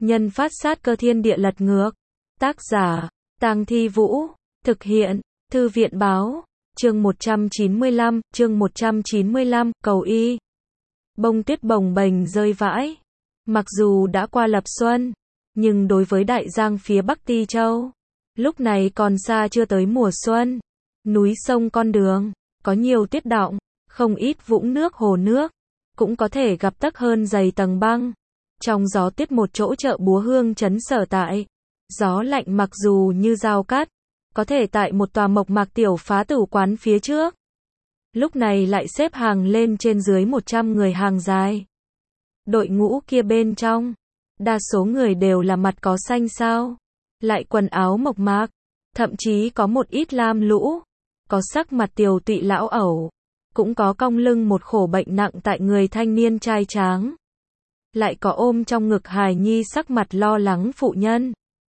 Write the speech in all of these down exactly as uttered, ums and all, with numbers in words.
Nhân phát sát cơ thiên địa lật ngược. Tác giả, Tang Thi Vũ. Thực hiện, Thư viện báo. Chương một trăm chín mươi lăm, chương một trăm chín mươi lăm, cầu y. Bông tuyết bồng bềnh rơi vãi. Mặc dù đã qua lập xuân, nhưng đối với đại giang phía Bắc Ti Châu, lúc này còn xa chưa tới mùa xuân. Núi sông con đường, có nhiều tuyết đọng, không ít vũng nước hồ nước, cũng có thể gặp tấc hơn dày tầng băng. Trong gió tuyết một chỗ chợ búa Hương trấn sở tại. Gió lạnh mặc dù như dao cắt, có thể tại một tòa mộc mạc tiểu phá tử quán phía trước. Lúc này lại xếp hàng lên trên dưới một trăm người hàng dài. Đội ngũ kia bên trong, đa số người đều là mặt có xanh xao, lại quần áo mộc mạc, thậm chí có một ít lam lũ, có sắc mặt tiều tụy lão ẩu, cũng có cong lưng một khổ bệnh nặng tại người thanh niên trai tráng. Lại có ôm trong ngực hài nhi sắc mặt lo lắng phụ nhân.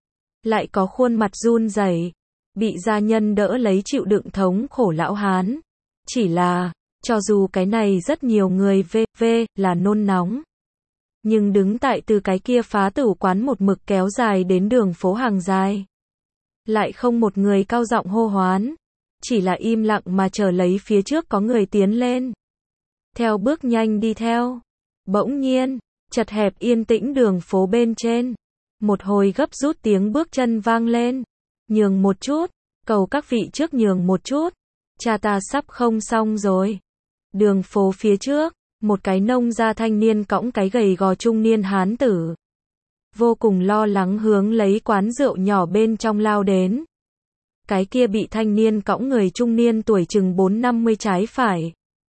Lại có khuôn mặt run rẩy, bị gia nhân đỡ lấy chịu đựng thống khổ lão hán. Chỉ là, cho dù cái này rất nhiều người vê vê là nôn nóng. Nhưng đứng tại từ cái kia phá tử quán một mực kéo dài đến đường phố hàng dài. Lại không một người cao giọng hô hoán. Chỉ là im lặng mà chờ lấy phía trước có người tiến lên. Theo bước nhanh đi theo. Bỗng nhiên, chật hẹp yên tĩnh đường phố bên trên. Một hồi gấp rút tiếng bước chân vang lên. Nhường một chút, cầu các vị trước nhường một chút. Cha ta sắp không xong rồi. Đường phố phía trước, một cái nông gia thanh niên cõng cái gầy gò trung niên hán tử. Vô cùng lo lắng hướng lấy quán rượu nhỏ bên trong lao đến. Cái kia bị thanh niên cõng người trung niên tuổi chừng bốn năm mươi trái phải.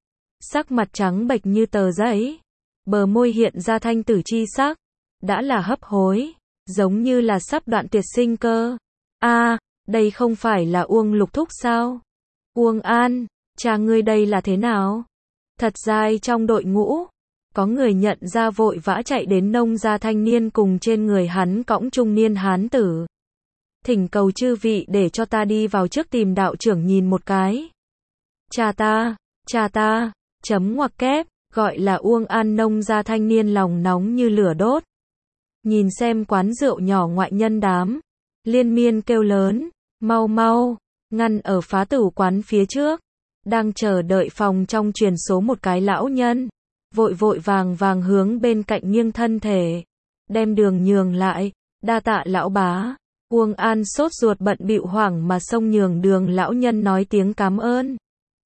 Sắc mặt trắng bệch như tờ giấy. Bờ môi hiện ra thanh tử chi sắc. Đã là hấp hối. Giống như là sắp đoạn tuyệt sinh cơ. A, à, đây không phải là Uông Lục Thúc sao? Uông An, cha ngươi đây là thế nào? Thật dài trong đội ngũ, có người nhận ra vội vã chạy đến nông gia thanh niên cùng trên người hắn cõng trung niên hán tử. Thỉnh cầu chư vị để cho ta đi vào trước tìm đạo trưởng nhìn một cái. Cha ta, cha ta, chấm ngoặc kép, gọi là Uông An nông gia thanh niên lòng nóng như lửa đốt. Nhìn xem quán rượu nhỏ ngoại nhân đám, liên miên kêu lớn, mau mau, ngăn ở phá tử quán phía trước. Đang chờ đợi phòng trong truyền số một cái lão nhân, vội vội vàng vàng hướng bên cạnh nghiêng thân thể, đem đường nhường lại, đa tạ lão bá. Uông An sốt ruột bận bịu hoảng mà xông nhường đường lão nhân nói tiếng cảm ơn.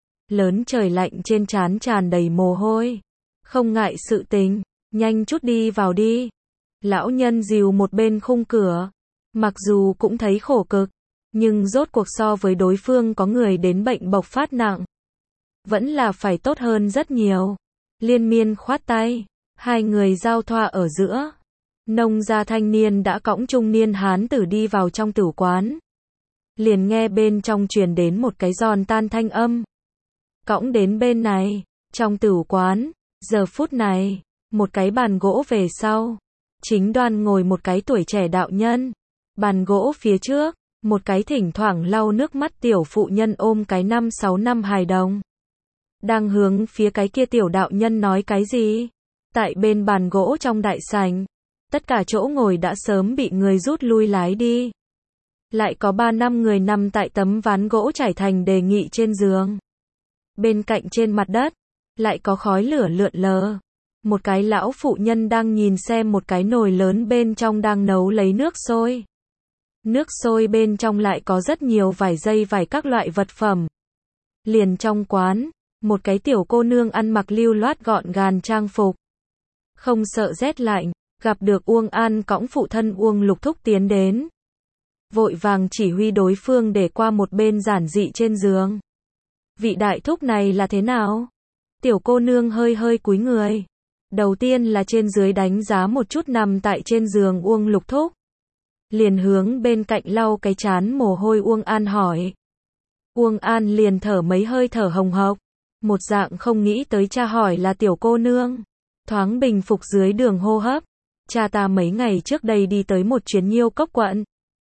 Lớn trời lạnh trên trán tràn đầy mồ hôi, không ngại sự tình, nhanh chút đi vào đi. Lão nhân dìu một bên khung cửa, mặc dù cũng thấy khổ cực, nhưng rốt cuộc so với đối phương có người đến bệnh bộc phát nặng, vẫn là phải tốt hơn rất nhiều. Liên miên khoát tay, hai người giao thoa ở giữa. Nông gia thanh niên đã cõng trung niên hán tử đi vào trong tử quán. Liền nghe bên trong truyền đến một cái giòn tan thanh âm. Cõng đến bên này, trong tử quán, giờ phút này, một cái bàn gỗ về sau. Chính đoan ngồi một cái tuổi trẻ đạo nhân. Bàn gỗ phía trước, một cái thỉnh thoảng lau nước mắt tiểu phụ nhân ôm cái năm sáu năm hài đồng. Đang hướng phía cái kia tiểu đạo nhân nói cái gì? Tại bên bàn gỗ trong đại sảnh, tất cả chỗ ngồi đã sớm bị người rút lui lái đi. Lại có ba năm người nằm tại tấm ván gỗ trải thành đề nghị trên giường. Bên cạnh trên mặt đất, lại có khói lửa lượn lờ. Một cái lão phụ nhân đang nhìn xem một cái nồi lớn bên trong đang nấu lấy nước sôi. Nước sôi bên trong lại có rất nhiều vải dây vải các loại vật phẩm. Liền trong quán, một cái tiểu cô nương ăn mặc lưu loát gọn gàng trang phục. Không sợ rét lạnh, gặp được Uông An cõng phụ thân Uông Lục Thúc tiến đến. Vội vàng chỉ huy đối phương để qua một bên giản dị trên giường. Vị đại thúc này là thế nào? Tiểu cô nương hơi hơi cúi người. Đầu tiên là trên dưới đánh giá một chút nằm tại trên giường Uông Lục Thúc. Liền hướng bên cạnh lau cái trán mồ hôi Uông An hỏi. Uông An liền thở mấy hơi thở hồng hộc. Một dạng không nghĩ tới cha hỏi là tiểu cô nương. Thoáng bình phục dưới đường hô hấp. Cha ta mấy ngày trước đây đi tới một chuyến Nhiêu Cốc quận.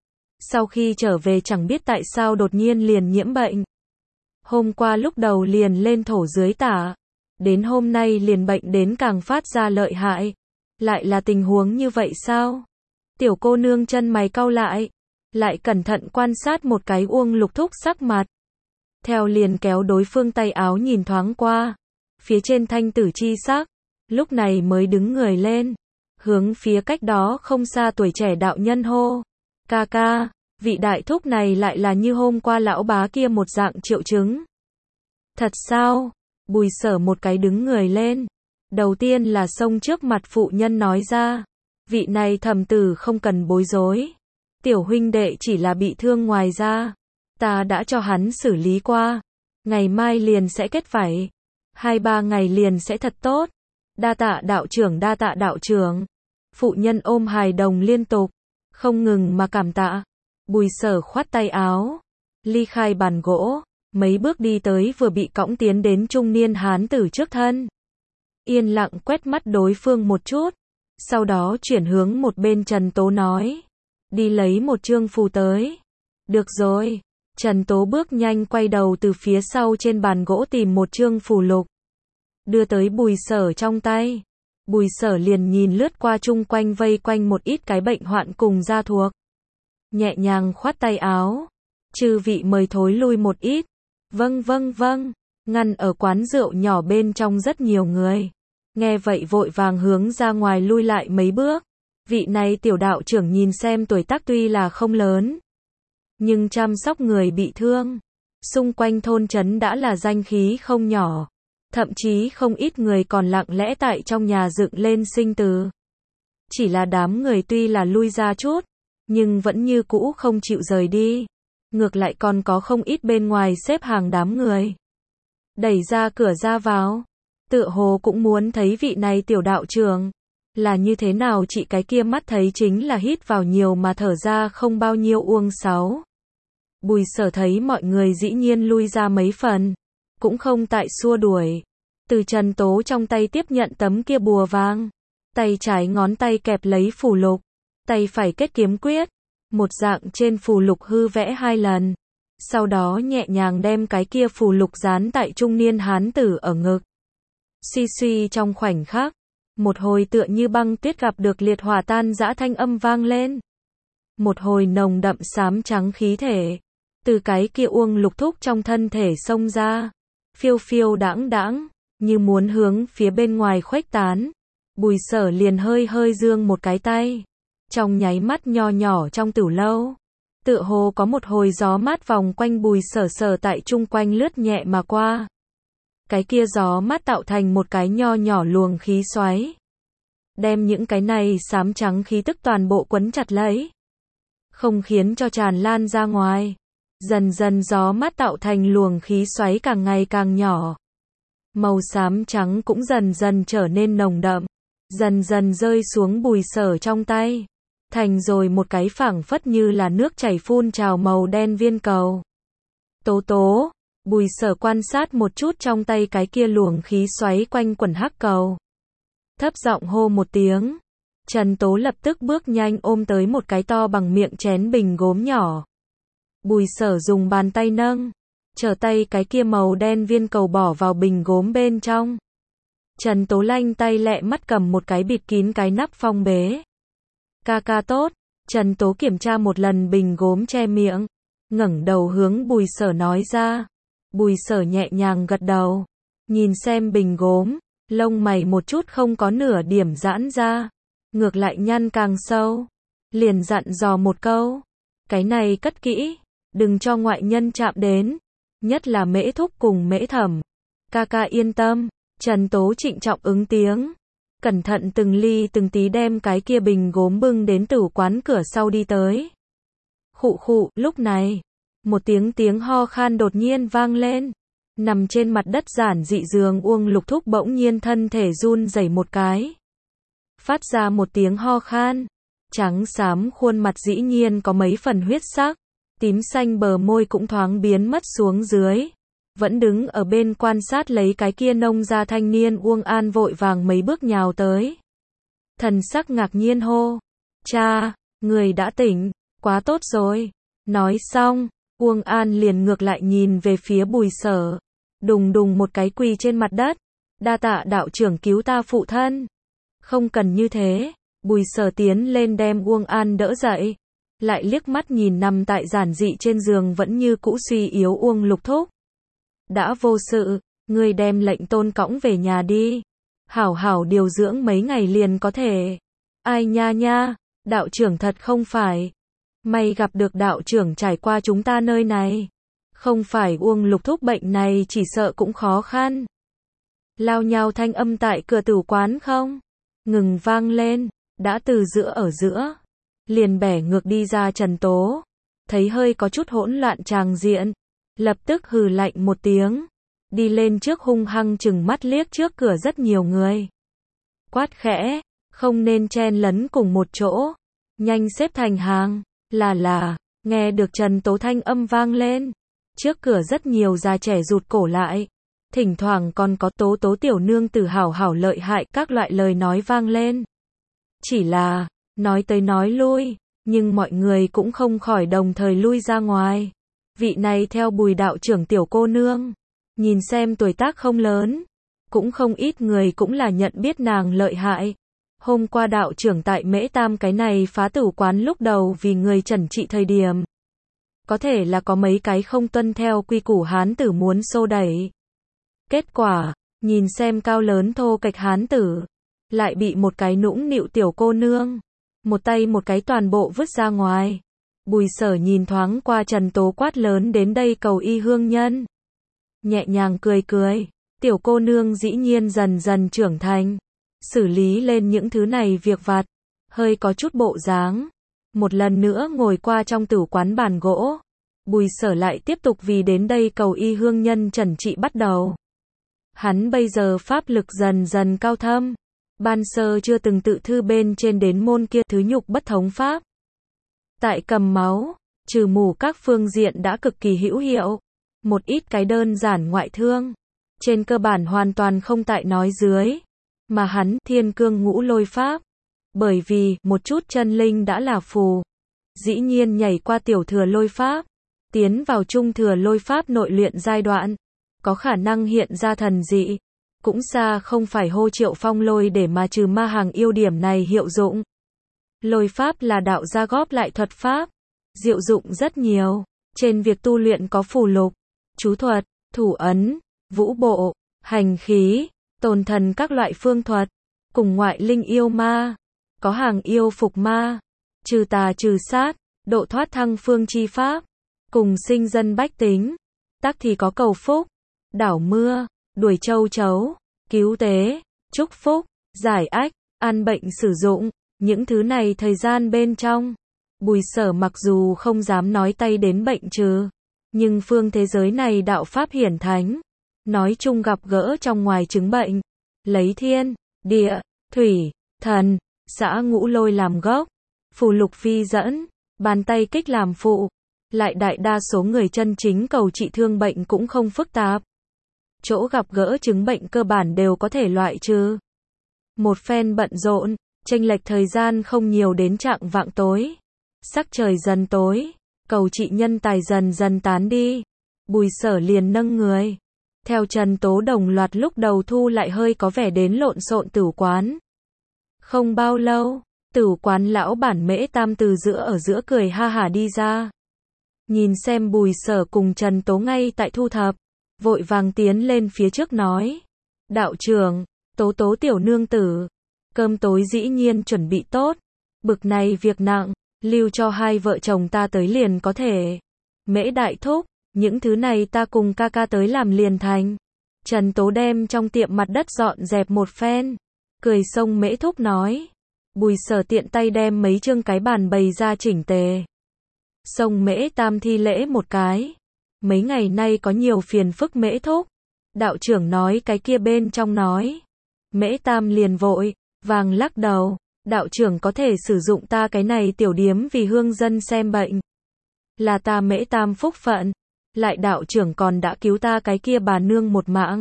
Sau khi trở về chẳng biết tại sao đột nhiên liền nhiễm bệnh. Hôm qua lúc đầu liền lên thổ dưới tả. Đến hôm nay liền bệnh đến càng phát ra lợi hại. Lại là tình huống như vậy sao? Tiểu cô nương chân mày cau lại, lại cẩn thận quan sát một cái Uông Lục Thúc sắc mặt. Theo liền kéo đối phương tay áo nhìn thoáng qua, phía trên thanh tử chi sắc, lúc này mới đứng người lên, hướng phía cách đó không xa tuổi trẻ đạo nhân hô. Ca ca, vị đại thúc này lại là như hôm qua lão bá kia một dạng triệu chứng. Thật sao? Bùi Sở một cái đứng người lên. Đầu tiên là xông trước mặt phụ nhân nói ra. Vị này thầm tử không cần bối rối. Tiểu huynh đệ chỉ là bị thương ngoài ra. Ta đã cho hắn xử lý qua. Ngày mai liền sẽ kết vảy. Hai ba ngày liền sẽ thật tốt. Đa tạ đạo trưởng, đa tạ đạo trưởng. Phụ nhân ôm hài đồng liên tục, không ngừng mà cảm tạ. Bùi Sở khoát tay áo, ly khai bàn gỗ, mấy bước đi tới vừa bị cõng tiến đến trung niên hán tử trước thân. Yên lặng quét mắt đối phương một chút, sau đó chuyển hướng một bên Trần Tố nói, đi lấy một chương phù tới. Được rồi. Trần Tố bước nhanh quay đầu từ phía sau trên bàn gỗ tìm một chương phù lục, đưa tới Bùi Sở trong tay. Bùi Sở liền nhìn lướt qua chung quanh vây quanh một ít cái bệnh hoạn cùng gia thuộc. Nhẹ nhàng khoát tay áo. Chư vị mời thối lui một ít. Vâng vâng vâng. Ngăn ở quán rượu nhỏ bên trong rất nhiều người. Nghe vậy vội vàng hướng ra ngoài lui lại mấy bước. Vị này tiểu đạo trưởng nhìn xem tuổi tác tuy là không lớn, nhưng chăm sóc người bị thương. Xung quanh thôn trấn đã là danh khí không nhỏ. Thậm chí không ít người còn lặng lẽ tại trong nhà dựng lên sinh từ. Chỉ là đám người tuy là lui ra chút, nhưng vẫn như cũ không chịu rời đi. Ngược lại còn có không ít bên ngoài xếp hàng đám người. Đẩy ra cửa ra vào. Tựa hồ cũng muốn thấy vị này tiểu đạo trưởng. Là như thế nào chị cái kia mắt thấy chính là hít vào nhiều mà thở ra không bao nhiêu Uông Sáu. Bùi Sở thấy mọi người dĩ nhiên lui ra mấy phần. Cũng không tại xua đuổi. Từ Trần Tố trong tay tiếp nhận tấm kia bùa vàng. Tay trái ngón tay kẹp lấy phù lục. Tay phải kết kiếm quyết. Một dạng trên phù lục hư vẽ hai lần. Sau đó nhẹ nhàng đem cái kia phù lục dán tại trung niên hán tử ở ngực. Suy suy trong khoảnh khắc. Một hồi tựa như băng tuyết gặp được liệt hỏa tan dã thanh âm vang lên. Một hồi nồng đậm xám trắng khí thể. Từ cái kia Uông Lục Thúc trong thân thể xông ra. Phiêu phiêu đãng đãng, như muốn hướng phía bên ngoài khuếch tán. Bùi Sở liền hơi hơi giương một cái tay. Trong nháy mắt nho nhỏ trong tửu lâu. Tựa hồ có một hồi gió mát vòng quanh Bùi Sở sở tại chung quanh lướt nhẹ mà qua. Cái kia gió mát tạo thành một cái nho nhỏ luồng khí xoáy. Đem những cái này xám trắng khí tức toàn bộ quấn chặt lấy. Không khiến cho tràn lan ra ngoài. Dần dần gió mát tạo thành luồng khí xoáy càng ngày càng nhỏ. Màu xám trắng cũng dần dần trở nên nồng đậm. Dần dần rơi xuống Bùi Sở trong tay. Thành rồi một cái phảng phất như là nước chảy phun trào màu đen viên cầu. Tố tố. Bùi Sở quan sát một chút trong tay cái kia luồng khí xoáy quanh quẩn hắc cầu. Thấp giọng hô một tiếng. Trần Tố lập tức bước nhanh ôm tới một cái to bằng miệng chén bình gốm nhỏ. Bùi Sở dùng bàn tay nâng. Trở tay cái kia màu đen viên cầu bỏ vào bình gốm bên trong. Trần Tố lanh tay lẹ mắt cầm một cái bịt kín cái nắp phong bế. Ca ca tốt. Trần Tố kiểm tra một lần bình gốm che miệng. Ngẩng đầu hướng Bùi Sở nói ra. Bùi Sở nhẹ nhàng gật đầu. Nhìn xem bình gốm. Lông mày một chút không có nửa điểm giãn ra. Ngược lại nhăn càng sâu. Liền dặn dò một câu. Cái này cất kỹ. Đừng cho ngoại nhân chạm đến. Nhất là Mễ Thúc cùng Mễ Thẩm. Ca ca yên tâm. Trần Tố trịnh trọng ứng tiếng. Cẩn thận từng ly từng tí đem cái kia bình gốm bưng đến tử quán cửa sau đi tới. Khụ khụ, lúc này. Một tiếng tiếng ho khan đột nhiên vang lên. Nằm trên mặt đất giản dị giường Uông Lục Thúc bỗng nhiên thân thể run rẩy một cái. Phát ra một tiếng ho khan. Trắng xám khuôn mặt dĩ nhiên có mấy phần huyết sắc. Tím xanh bờ môi cũng thoáng biến mất xuống dưới. Vẫn đứng ở bên quan sát lấy cái kia nông gia thanh niên Uông An vội vàng mấy bước nhào tới. Thần sắc ngạc nhiên hô. Cha, người đã tỉnh, quá tốt rồi. Nói xong, Uông An liền ngược lại nhìn về phía Bùi Sở. Đùng đùng một cái quỳ trên mặt đất. Đa tạ đạo trưởng cứu ta phụ thân. Không cần như thế. Bùi Sở tiến lên đem Uông An đỡ dậy, lại liếc mắt nhìn nằm tại giản dị trên giường vẫn như cũ suy yếu Uông Lục Thúc. Đã vô sự, ngươi đem lệnh tôn cõng về nhà đi. Hảo hảo điều dưỡng mấy ngày liền có thể. Ai nha nha, đạo trưởng thật không phải. May gặp được đạo trưởng trải qua chúng ta nơi này. Không phải Uông Lục Thúc bệnh này chỉ sợ cũng khó khăn. Lao nhao thanh âm tại cửa tử quán không ngừng vang lên, đã từ giữa ở giữa, liền bẻ ngược đi ra Trần Tố, thấy hơi có chút hỗn loạn tràng diện, lập tức hừ lạnh một tiếng, đi lên trước hung hăng chừng mắt liếc trước cửa rất nhiều người. Quát khẽ, không nên chen lấn cùng một chỗ, nhanh xếp thành hàng, là là, nghe được Trần Tố thanh âm vang lên, trước cửa rất nhiều già trẻ rụt cổ lại. Thỉnh thoảng còn có Tố Tố tiểu nương tử hảo hảo lợi hại các loại lời nói vang lên. Chỉ là, nói tới nói lui, nhưng mọi người cũng không khỏi đồng thời lui ra ngoài. Vị này theo Bùi đạo trưởng tiểu cô nương, nhìn xem tuổi tác không lớn, cũng không ít người cũng là nhận biết nàng lợi hại. Hôm qua đạo trưởng tại Mễ Tam cái này phá tử quán lúc đầu vì người trần trị thời điểm. Có thể là có mấy cái không tuân theo quy củ hán tử muốn xô đẩy. Kết quả, nhìn xem cao lớn thô kệch hán tử, lại bị một cái nũng nịu tiểu cô nương, một tay một cái toàn bộ vứt ra ngoài. Bùi Sở nhìn thoáng qua Trần Tố quát lớn đến đây cầu y hương nhân. Nhẹ nhàng cười cười, tiểu cô nương dĩ nhiên dần dần trưởng thành, xử lý lên những thứ này việc vặt, hơi có chút bộ dáng. Một lần nữa ngồi qua trong tử quán bàn gỗ, Bùi Sở lại tiếp tục vì đến đây cầu y hương nhân trần trị bắt đầu. Hắn bây giờ pháp lực dần dần cao thâm, ban sơ chưa từng tự thư bên trên đến môn kia thứ nhục bất thống pháp. Tại cầm máu, trừ mù các phương diện đã cực kỳ hữu hiệu, một ít cái đơn giản ngoại thương, trên cơ bản hoàn toàn không tại nói dưới, mà hắn thiên cương ngũ lôi pháp, bởi vì một chút chân linh đã là phù, dĩ nhiên nhảy qua tiểu thừa lôi pháp, tiến vào trung thừa lôi pháp nội luyện giai đoạn. Có khả năng hiện ra thần dị, cũng xa không phải hô Triệu Phong lôi để mà trừ ma hàng yêu điểm này hiệu dụng. Lôi pháp là đạo gia góp lại thuật pháp, diệu dụng rất nhiều, trên việc tu luyện có phù lục, chú thuật, thủ ấn, vũ bộ, hành khí, tồn thần các loại phương thuật, cùng ngoại linh yêu ma, có hàng yêu phục ma, trừ tà trừ sát, độ thoát thăng phương chi pháp, cùng sinh dân bách tính, tắc thì có cầu phúc, đảo mưa, đuổi châu chấu, cứu tế, chúc phúc, giải ách, an bệnh sử dụng, những thứ này thời gian bên trong. Bùi Sở mặc dù không dám nói tay đến bệnh trừ, nhưng phương thế giới này đạo pháp hiển thánh, nói chung gặp gỡ trong ngoài chứng bệnh, lấy thiên, địa, thủy, thần, xã ngũ lôi làm gốc, phù lục phi dẫn, bàn tay kích làm phụ, lại đại đa số người chân chính cầu trị thương bệnh cũng không phức tạp. Chỗ gặp gỡ chứng bệnh cơ bản đều có thể loại trừ. Một phen bận rộn, chênh lệch thời gian không nhiều đến trạng vạng tối. Sắc trời dần tối, cầu trị nhân tài dần dần tán đi. Bùi Sở liền nâng người. Theo Trần Tố đồng loạt lúc đầu thu lại hơi có vẻ đến lộn xộn tử quán. Không bao lâu, tử quán lão bản Mễ Tam từ giữa ở giữa cười ha hả đi ra. Nhìn xem Bùi Sở cùng Trần Tố ngay tại thu thập, vội vàng tiến lên phía trước nói. Đạo trưởng, Tố Tố tiểu nương tử, cơm tối dĩ nhiên chuẩn bị tốt, bực này việc nặng, lưu cho hai vợ chồng ta tới liền có thể. Mễ đại thúc, những thứ này ta cùng ca ca tới làm liền thành. Trần Tố đem trong tiệm mặt đất dọn dẹp một phen, cười xông Mễ thúc nói. Bùi Sở tiện tay đem mấy chương cái bàn bày ra chỉnh tề. Xông Mễ Tam thi lễ một cái. Mấy ngày nay có nhiều phiền phức Mễ thúc. Đạo trưởng nói cái kia bên trong nói. Mễ Tam liền vội, vàng lắc đầu. Đạo trưởng có thể sử dụng ta cái này tiểu điếm vì hương dân xem bệnh. Là ta Mễ Tam phúc phận. Lại đạo trưởng còn đã cứu ta cái kia bà nương một mạng.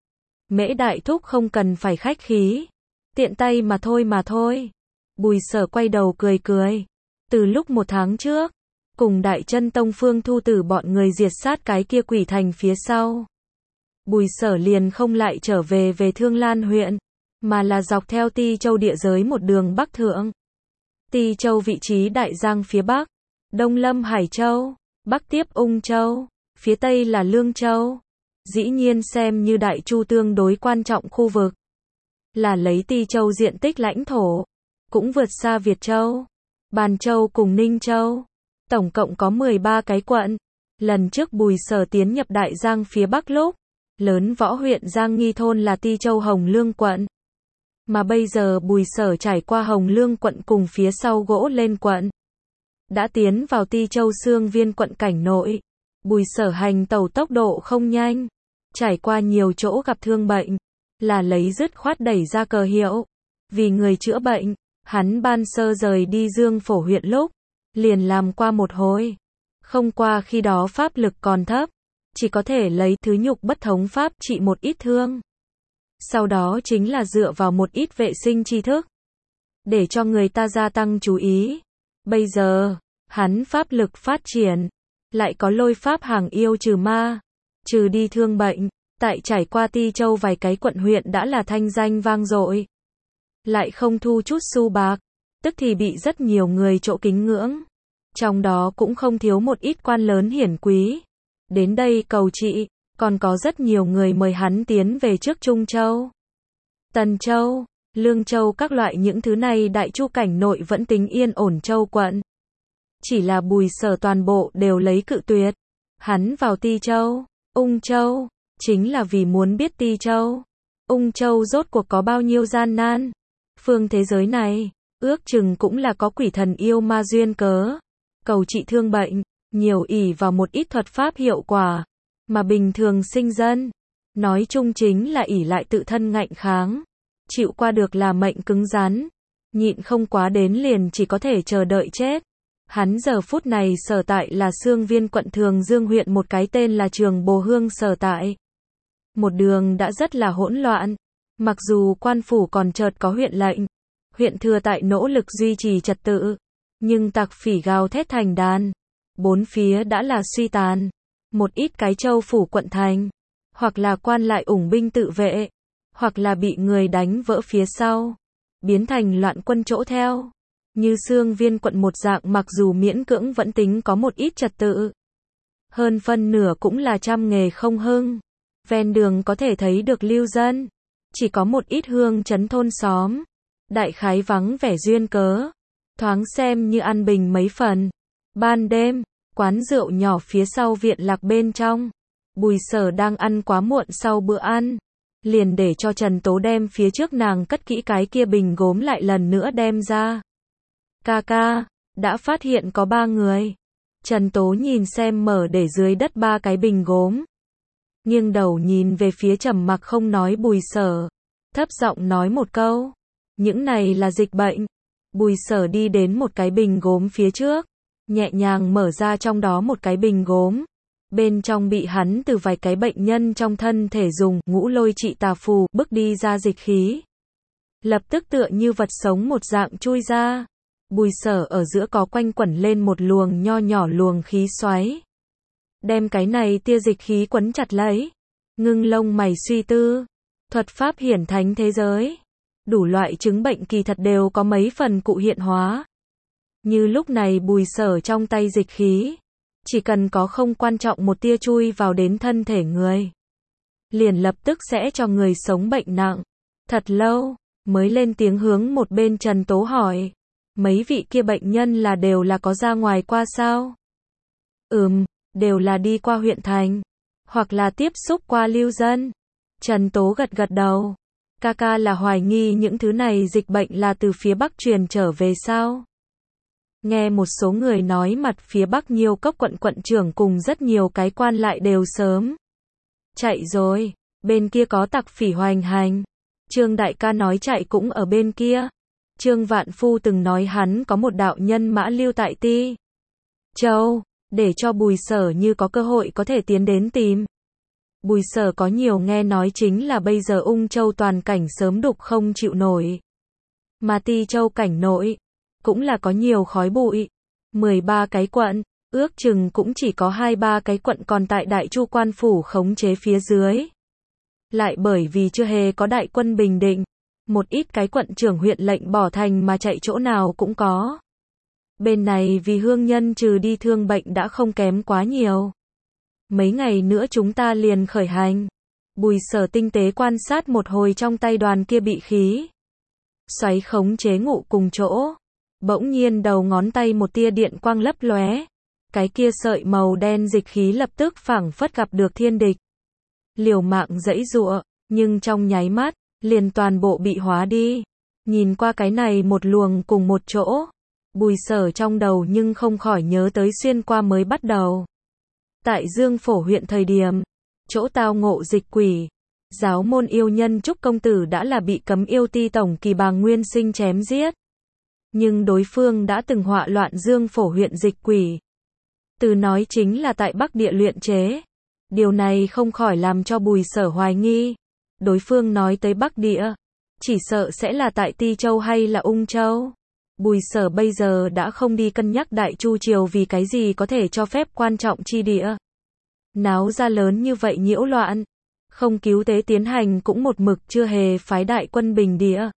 Mễ đại thúc không cần phải khách khí. Tiện tay mà thôi mà thôi. Bùi Sở quay đầu cười cười. Từ lúc một tháng trước, cùng Đại Chân Tông Phương Thu Tử bọn người diệt sát cái kia quỷ thành phía sau. Bùi Sở liền không lại trở về về Thương Lan huyện. mà là dọc theo Ti Châu địa giới một đường bắc thượng. Ti Châu vị trí Đại Giang phía bắc, đông lâm Hải Châu, bắc tiếp Ung Châu, phía tây là Lương Châu. Dĩ nhiên xem như Đại Chu tương đối quan trọng khu vực. Là lấy Ti Châu diện tích lãnh thổ, cũng vượt xa Việt Châu, Bàn Châu cùng Ninh Châu. Tổng cộng có mười ba cái quận. Lần trước Bùi Sở tiến nhập Đại Giang phía bắc lúc, lớn võ huyện Giang Nghi thôn là Ti Châu Hồng Lương quận. Mà bây giờ Bùi Sở trải qua Hồng Lương quận cùng phía sau Gỗ Lên quận, đã tiến vào Ti Châu Xương Viên quận cảnh nội. Bùi Sở hành tẩu tốc độ không nhanh, trải qua nhiều chỗ gặp thương bệnh, là lấy dứt khoát đẩy ra cờ hiệu. Vì người chữa bệnh, hắn ban sơ rời đi Dương Phổ huyện lúc, liền làm qua một hồi. Không qua khi đó pháp lực còn thấp, chỉ có thể lấy thứ nhục bất thống pháp trị một ít thương. Sau đó chính là dựa vào một ít vệ sinh tri thức, để cho người ta gia tăng chú ý. Bây giờ, hắn pháp lực phát triển, lại có lôi pháp hàng yêu trừ ma, trừ đi thương bệnh, tại trải qua Ti Châu vài cái quận huyện đã là thanh danh vang dội. Lại không thu chút xu bạc, tức thì bị rất nhiều người chỗ kính ngưỡng. Trong đó cũng không thiếu một ít quan lớn hiển quý. Đến đây cầu trị, còn có rất nhiều người mời hắn tiến về trước Trung Châu, Tần Châu, Lương Châu các loại những thứ này Đại Chu cảnh nội vẫn tính yên ổn châu quận. Chỉ là Bùi Sở toàn bộ đều lấy cự tuyệt. Hắn vào Ti Châu, Ung Châu, chính là vì muốn biết Ti Châu, Ung Châu rốt cuộc có bao nhiêu gian nan. Phương thế giới này, ước chừng cũng là có quỷ thần yêu ma duyên cớ. Cầu trị thương bệnh, nhiều ỷ vào một ít thuật pháp hiệu quả, mà bình thường sinh dân, nói chung chính là ỷ lại tự thân ngạnh kháng, chịu qua được là mệnh cứng rắn, nhịn không quá đến liền chỉ có thể chờ đợi chết. Hắn giờ phút này sở tại là Xương Viên quận Thường Dương huyện một cái tên là Trường Bồ Hương sở tại. Một đường đã rất là hỗn loạn, mặc dù quan phủ còn chợt có huyện lệnh, huyện thừa tại nỗ lực duy trì trật tự, nhưng tặc phỉ gào thét thành đàn, bốn phía đã là suy tàn. Một ít cái châu phủ quận thành, hoặc là quan lại ủng binh tự vệ, hoặc là bị người đánh vỡ phía sau, biến thành loạn quân chỗ theo. Như Xương Viên quận một dạng mặc dù miễn cưỡng vẫn tính có một ít trật tự, hơn phân nửa cũng là trăm nghề không hưng. Ven đường có thể thấy được lưu dân, chỉ có một ít hương trấn thôn xóm, đại khái vắng vẻ duyên cớ, thoáng xem như an bình mấy phần. Ban đêm, quán rượu nhỏ phía sau viện lạc bên trong, Bùi Sở đang ăn quá muộn sau bữa ăn, liền để cho Trần Tố đem phía trước nàng cất kỹ cái kia bình gốm lại lần nữa đem ra. Ca ca, đã phát hiện có ba người. Trần Tố nhìn xem mở để dưới đất ba cái bình gốm, nghiêng đầu nhìn về phía trầm mặc không nói Bùi Sở, thấp giọng nói một câu, những này là dịch bệnh. Bùi Sở đi đến một cái bình gốm phía trước, nhẹ nhàng mở ra trong đó một cái bình gốm, bên trong bị hắn từ vài cái bệnh nhân trong thân thể dùng ngũ lôi trị tà phù bức đi ra dịch khí, lập tức tựa như vật sống một dạng chui ra. Bùi Sở ở giữa có quanh quẩn lên một luồng nho nhỏ luồng khí xoáy, đem cái này tia dịch khí quấn chặt lấy, ngưng lông mày suy tư, thuật pháp hiển thánh thế giới, đủ loại chứng bệnh kỳ thật đều có mấy phần cụ hiện hóa. Như lúc này Bùi Sở trong tay dịch khí, chỉ cần có không quan trọng một tia chui vào đến thân thể người, liền lập tức sẽ cho người sống bệnh nặng. Thật lâu, mới lên tiếng hướng một bên Trần Tố hỏi, mấy vị kia bệnh nhân là đều là có ra ngoài qua sao? Ừm, đều là đi qua huyện thành, hoặc là tiếp xúc qua lưu dân. Trần Tố gật gật đầu. Ca ca là hoài nghi những thứ này dịch bệnh là từ phía Bắc truyền trở về sao? Nghe một số người nói mặt phía Bắc nhiều cốc quận quận trưởng cùng rất nhiều cái quan lại đều sớm chạy rồi, bên kia có tặc phỉ hoành hành. Trương đại ca nói chạy cũng ở bên kia. Trương Vạn Phu từng nói hắn có một đạo nhân mã lưu tại Ti Châu, để cho Bùi Sở như có cơ hội có thể tiến đến tìm. Bùi Sở có nhiều nghe nói chính là bây giờ Ung Châu toàn cảnh sớm đục không chịu nổi. Mà Ti Châu cảnh nội, cũng là có nhiều khói bụi. mười ba cái quận, ước chừng cũng chỉ có hai ba cái quận còn tại Đại Chu quan phủ khống chế phía dưới. Lại bởi vì chưa hề có đại quân bình định, Một ít cái quận trưởng huyện lệnh bỏ thành mà chạy chỗ nào cũng có. Bên này vì hương nhân trừ đi thương bệnh đã không kém quá nhiều. Mấy ngày nữa chúng ta liền khởi hành. Bùi Sở tinh tế quan sát một hồi trong tay đoàn kia bị khí xoáy khống chế ngụ cùng chỗ. Bỗng nhiên đầu ngón tay một tia điện quang lấp lóe. Cái kia sợi màu đen dịch khí lập tức phảng phất gặp được thiên địch. Liều mạng giãy giụa, nhưng trong nháy mắt, liền toàn bộ bị hóa đi. Nhìn qua cái này một luồng cùng một chỗ. Bùi Sở trong đầu nhưng không khỏi nhớ tới xuyên qua mới bắt đầu. Tại Dương Phổ huyện thời điểm, chỗ tao ngộ dịch quỷ. Giáo môn yêu nhân Trúc Công Tử đã là bị cấm yêu ti tổng kỳ Bàng Nguyên Sinh chém giết. Nhưng đối phương đã từng họa loạn Dương Phổ huyện dịch quỷ. Từ nói chính là tại Bắc Địa luyện chế. Điều này không khỏi làm cho Bùi Sở hoài nghi. Đối phương nói tới Bắc Địa, chỉ sợ sẽ là tại Ti Châu hay là Ung Châu. Bùi Sở bây giờ đã không đi cân nhắc Đại Chu Triều vì cái gì có thể cho phép quan trọng chi địa. Náo ra lớn như vậy nhiễu loạn. Không cứu tế tiến hành cũng một mực chưa hề phái đại quân bình địa.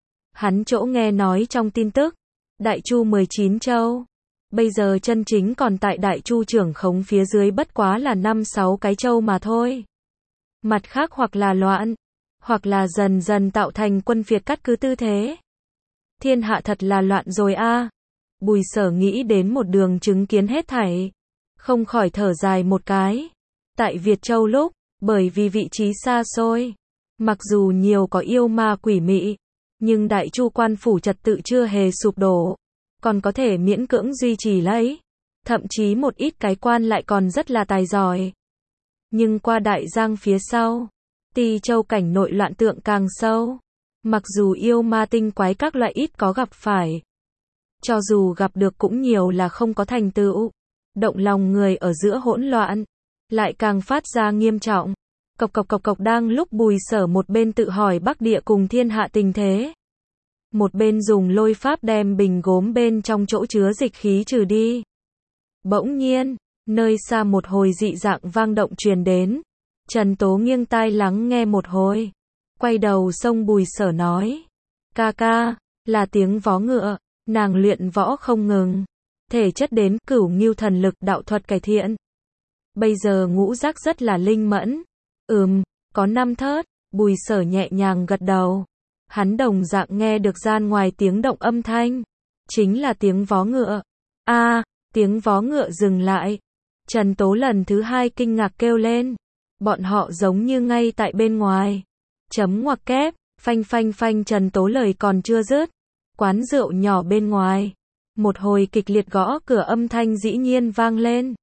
Hắn chỗ nghe nói trong tin tức, Đại Chu mười chín châu. Bây giờ chân chính còn tại Đại Chu trưởng khống phía dưới bất quá là năm sáu cái châu mà thôi. Mặt khác hoặc là loạn, hoặc là dần dần tạo thành quân phiệt cắt cứ tư thế. Thiên hạ thật là loạn rồi a. Bùi Sở nghĩ đến một đường chứng kiến hết thảy. Không khỏi thở dài một cái. Tại Việt Châu lúc, bởi vì vị trí xa xôi, mặc dù nhiều có yêu ma quỷ mị, nhưng Đại Chu quan phủ trật tự chưa hề sụp đổ, còn có thể miễn cưỡng duy trì lấy. Thậm chí một ít cái quan lại còn rất là tài giỏi. Nhưng qua Đại Giang phía sau, Ti Châu cảnh nội loạn tượng càng sâu. Mặc dù yêu ma tinh quái các loại ít có gặp phải, cho dù gặp được cũng nhiều là không có thành tựu. Động lòng người ở giữa hỗn loạn, lại càng phát ra nghiêm trọng. Cộc cộc cộc cộc đang lúc Bùi Sở một bên tự hỏi Bắc Địa cùng thiên hạ tình thế. Một bên dùng lôi pháp đem bình gốm bên trong chỗ chứa dịch khí trừ đi. Bỗng nhiên, nơi xa một hồi dị dạng vang động truyền đến. Trần Tố nghiêng tai lắng nghe một hồi. Quay đầu xông Bùi Sở nói. Ca ca, là tiếng vó ngựa, nàng luyện võ không ngừng. Thể chất đến cửu ngưu thần lực đạo thuật cải thiện. Bây giờ ngũ giác rất là linh mẫn. Ừm, có năm thớt, Bùi Sở nhẹ nhàng gật đầu. Hắn đồng dạng nghe được gian ngoài tiếng động âm thanh. Chính là tiếng vó ngựa. A, à, tiếng vó ngựa dừng lại. Trần Tố lần thứ hai kinh ngạc kêu lên. Bọn họ giống như ngay tại bên ngoài. Chấm ngoặc kép, phanh phanh phanh Trần Tố lời còn chưa dứt. Quán rượu nhỏ bên ngoài. Một hồi kịch liệt gõ cửa âm thanh dĩ nhiên vang lên.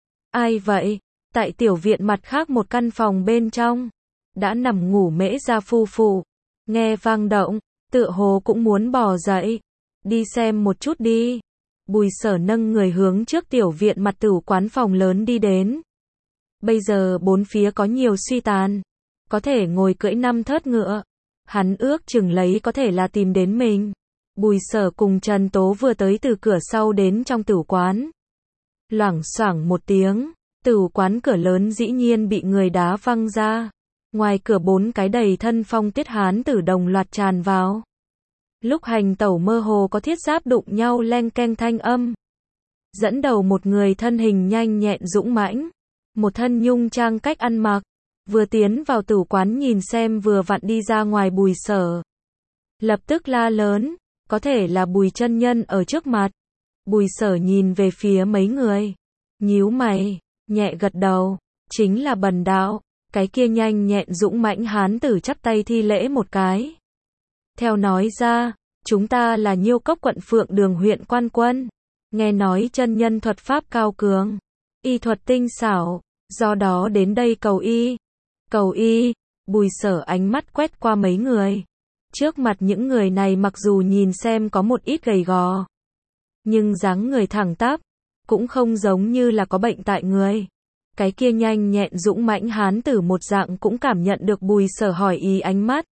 Ai vậy? Tại tiểu viện mặt khác một căn phòng bên trong. Đã nằm ngủ Mễ Gia phu phụ. Nghe vang động, tựa hồ cũng muốn bò dậy. Đi xem một chút đi. Bùi Sở nâng người hướng trước tiểu viện mặt tửu quán phòng lớn đi đến. Bây giờ bốn phía có nhiều suy tàn. Có thể ngồi cưỡi năm thớt ngựa. Hắn ước chừng lấy có thể là tìm đến mình. Bùi Sở cùng Trần Tố vừa tới từ cửa sau đến trong tửu quán. Loảng xoảng một tiếng, tửu quán cửa lớn dĩ nhiên bị người đá văng ra. Ngoài cửa bốn cái đầy thân phong tiết hán tử đồng loạt tràn vào. Lúc hành tẩu mơ hồ có thiết giáp đụng nhau leng keng thanh âm. Dẫn đầu một người thân hình nhanh nhẹn dũng mãnh, một thân nhung trang cách ăn mặc, vừa tiến vào tửu quán nhìn xem vừa vặn đi ra ngoài Bùi Sở. Lập tức la lớn, có thể là Bùi chân nhân ở trước mặt. Bùi Sở nhìn về phía mấy người, nhíu mày, nhẹ gật đầu, chính là Bần đạo. Cái kia nhanh nhẹn dũng mãnh hán tử chắp tay thi lễ một cái. Theo nói ra, chúng ta là Nhiêu Cốc quận Phượng Đường huyện quan quân. Nghe nói chân nhân thuật pháp cao cường, y thuật tinh xảo, do đó đến đây cầu y. Cầu y, Bùi Sở ánh mắt quét qua mấy người. Trước mặt những người này mặc dù nhìn xem có một ít gầy gò, nhưng dáng người thẳng tắp, cũng không giống như là có bệnh tại người. Cái kia nhanh nhẹn dũng mãnh hán tử một dạng cũng cảm nhận được Bùi Sở hỏi ý ánh mắt.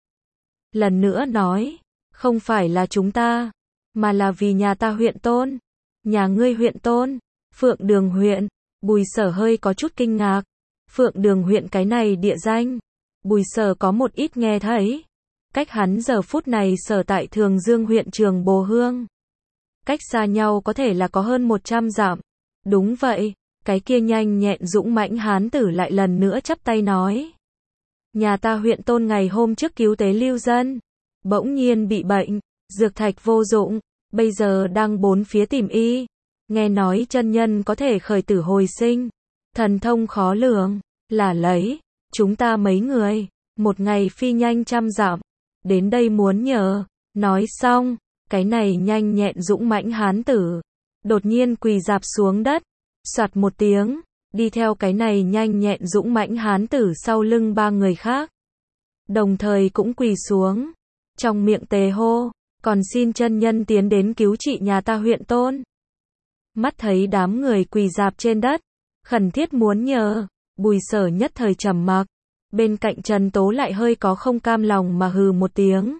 Lần nữa nói, không phải là chúng ta, mà là vì nhà ta huyện tôn. Nhà ngươi huyện tôn, Phượng Đường huyện. Bùi Sở hơi có chút kinh ngạc. Phượng Đường huyện cái này địa danh, Bùi Sở có một ít nghe thấy. Cách hắn giờ phút này sở tại Thường Dương huyện Trường Bồ Hương. Cách xa nhau có thể là có hơn một trăm dặm. Đúng vậy, cái kia nhanh nhẹn dũng mãnh hán tử lại lần nữa chắp tay nói. Nhà ta huyện Tôn ngày hôm trước cứu tế lưu dân. Bỗng nhiên bị bệnh, dược thạch vô dụng, bây giờ đang bốn phía tìm y. Nghe nói chân nhân có thể khởi tử hồi sinh. Thần thông khó lường, là lấy, chúng ta mấy người, một ngày phi nhanh trăm dặm. Đến đây muốn nhờ, nói xong, cái này nhanh nhẹn dũng mãnh hán tử. Đột nhiên quỳ dạp xuống đất, soạt một tiếng, đi theo cái này nhanh nhẹn dũng mãnh hán tử sau lưng ba người khác. Đồng thời cũng quỳ xuống, trong miệng tề hô, còn xin chân nhân tiến đến cứu trị nhà ta huyện Tôn. Mắt thấy đám người quỳ dạp trên đất, khẩn thiết muốn nhờ, Bùi Sở nhất thời trầm mặc. Bên cạnh Trần Tố lại hơi có không cam lòng mà hừ một tiếng.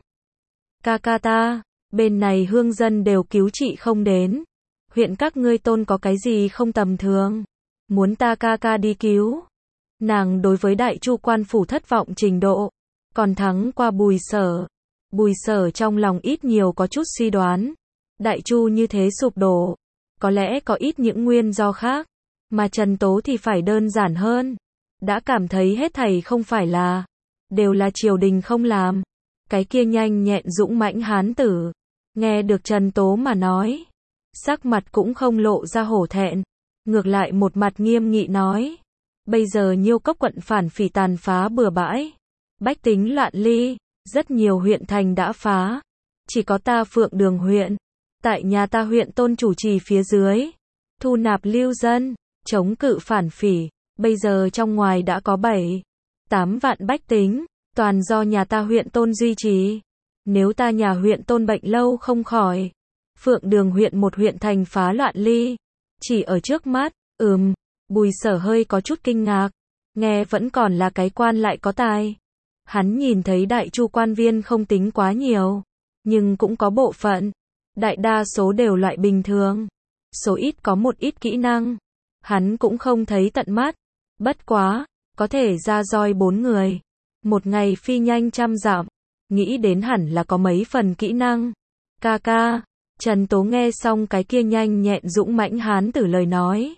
Ca ca ta, bên này hương dân đều cứu trị không đến. Huyện các ngươi Tôn có cái gì không tầm thường, muốn ta ca ca đi cứu. Nàng đối với Đại Chu quan phủ thất vọng trình độ, còn thắng qua Bùi Sở. Bùi Sở trong lòng ít nhiều có chút suy đoán, Đại Chu như thế sụp đổ, có lẽ có ít những nguyên do khác, mà Trần Tố thì phải đơn giản hơn, đã cảm thấy hết thảy không phải là, đều là triều đình không làm. Cái kia nhanh nhẹn dũng mãnh hán tử, nghe được Trần Tố mà nói, sắc mặt cũng không lộ ra hổ thẹn, ngược lại một mặt nghiêm nghị nói, bây giờ Nhiêu Cốc quận phản phỉ tàn phá bừa bãi, bách tính loạn ly, rất nhiều huyện thành đã phá, chỉ có ta Phượng Đường huyện, tại nhà ta huyện Tôn chủ trì phía dưới, thu nạp lưu dân, chống cự phản phỉ, bây giờ trong ngoài đã có bảy, tám vạn bách tính, toàn do nhà ta huyện Tôn duy trì. Nếu ta nhà huyện Tôn bệnh lâu không khỏi, Phượng Đường huyện một huyện thành phá loạn ly, chỉ ở trước mắt, ừm, Bùi Sở hơi có chút kinh ngạc, nghe vẫn còn là cái quan lại có tài. Hắn nhìn thấy Đại Chu quan viên không tính quá nhiều, nhưng cũng có bộ phận, đại đa số đều loại bình thường, số ít có một ít kỹ năng, hắn cũng không thấy tận mắt, bất quá, có thể ra roi bốn người, một ngày phi nhanh trăm dặm, nghĩ đến hẳn là có mấy phần kỹ năng. Ca ca, Trần Tố nghe xong cái kia nhanh nhẹn dũng mãnh hán tử lời nói,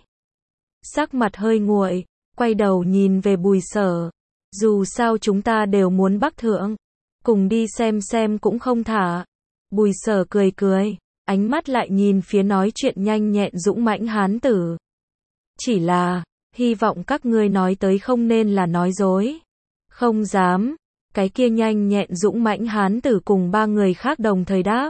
sắc mặt hơi nguội, quay đầu nhìn về Bùi Sở, dù sao chúng ta đều muốn bắc thượng, cùng đi xem xem cũng không thả. Bùi Sở cười cười, ánh mắt lại nhìn phía nói chuyện nhanh nhẹn dũng mãnh hán tử. Chỉ là, hy vọng các ngươi nói tới không nên là nói dối. Không dám, cái kia nhanh nhẹn dũng mãnh hán tử cùng ba người khác đồng thời đáp.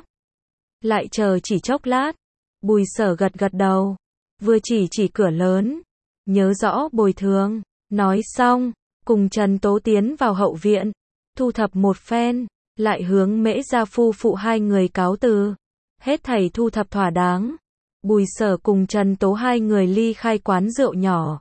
Lại chờ chỉ chốc lát, Bùi Sở gật gật đầu, vừa chỉ chỉ cửa lớn, nhớ rõ bồi thường, nói xong, cùng Trần Tố tiến vào hậu viện, thu thập một phen, lại hướng Mễ gia phu phụ hai người cáo từ. Hết thảy thu thập thỏa đáng, Bùi Sở cùng Trần Tố hai người ly khai quán rượu nhỏ.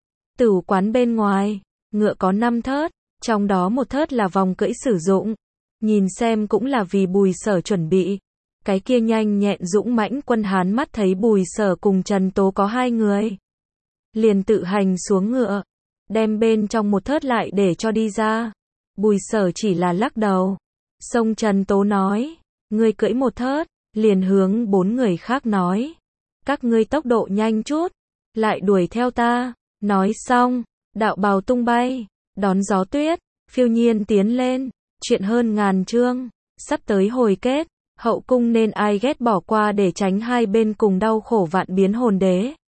Tửu quán bên ngoài, ngựa có năm thớt, trong đó một thớt là vòng cưỡi sử dụng, nhìn xem cũng là vì Bùi Sở chuẩn bị. Cái kia nhanh nhẹn dũng mãnh quân Hán mắt thấy Bùi Sở cùng Trần Tố có hai người, liền tự hành xuống ngựa, đem bên trong một thớt lại để cho đi ra. Bùi Sở chỉ là lắc đầu, xông Trần Tố nói, ngươi cưỡi một thớt, liền hướng bốn người khác nói, các ngươi tốc độ nhanh chút, lại đuổi theo ta. Nói xong, đạo bào tung bay, đón gió tuyết, phiêu nhiên tiến lên, chuyện hơn ngàn chương, sắp tới hồi kết, hậu cung nên ai ghét bỏ qua để tránh hai bên cùng đau khổ vạn biến hồn đế.